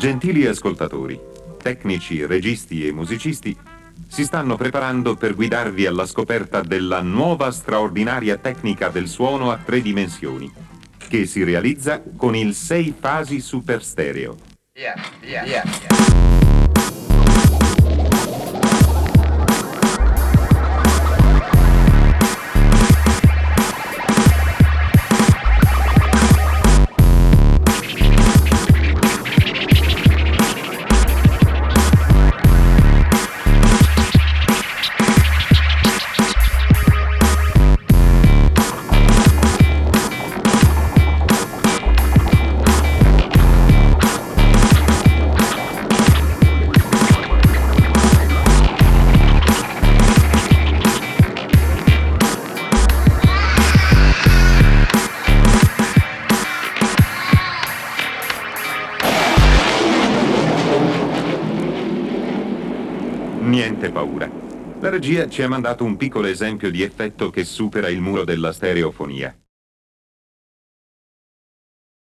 Gentili ascoltatori, tecnici, registi e musicisti si stanno preparando per guidarvi alla scoperta della nuova straordinaria tecnica del suono a 3 dimensioni, che si realizza con il 6 fasi super stereo. Niente paura. La regia ci ha mandato un piccolo esempio di effetto che supera il muro della stereofonia.